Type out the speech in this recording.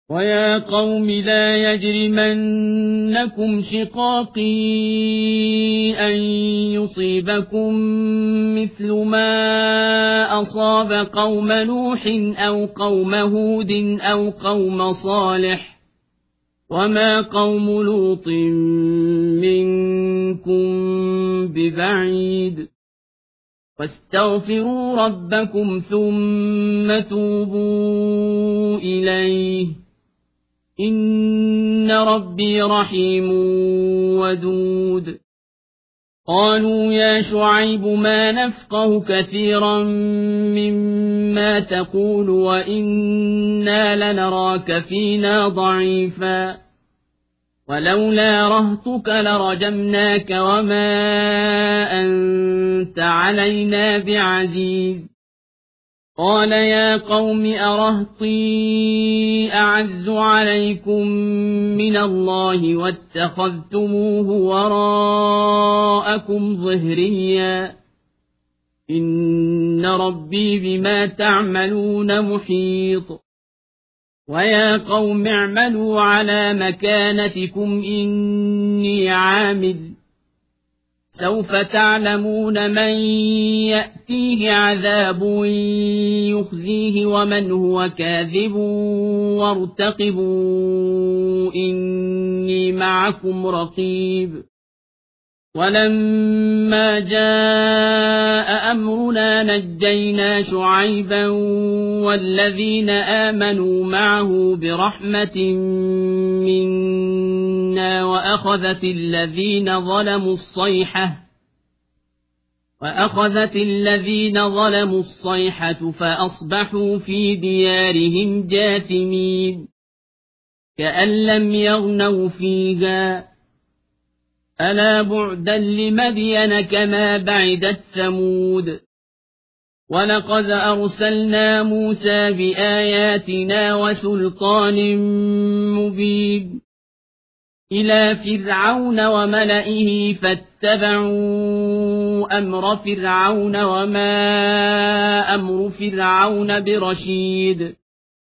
ويا قوم لا يجرمنكم شقاقي أن يصيبكم مثل ما أصاب قوم نوح أو قوم هود أو قوم صالح وما قوم لوط منكم ببعيد واستغفروا ربكم ثم توبوا إليه إن ربي رحيم ودود قالوا يا شعيب ما نفقه كثيرا مما تقول وإنا لنراك فينا ضعيفا ولولا رهطك لرجمناك وما أنت علينا بعزيز قال يا قوم أرهطي أعز عليكم من الله واتخذتموه وراءكم ظهريا إن ربي بما تعملون محيط ويا قوم اعملوا على مكانتكم إني عامل سوف تعلمون من يأتيه عذاب يخزيه ومن هو كاذب وارتقبوا إني معكم رقيب ولما جاء أمرنا نجينا شعيبا والذين آمنوا معه برحمة منا وأخذت الذين ظلموا الصيحة فأصبحوا في ديارهم جاثمين كأن لم يغنوا فيها ألا بعدا لمدين كما بعدت ثمود ولقد أرسلنا موسى بآياتنا وسلطان مبين إلى فرعون وملئه فاتبعوا أمر فرعون وما أمر فرعون برشيد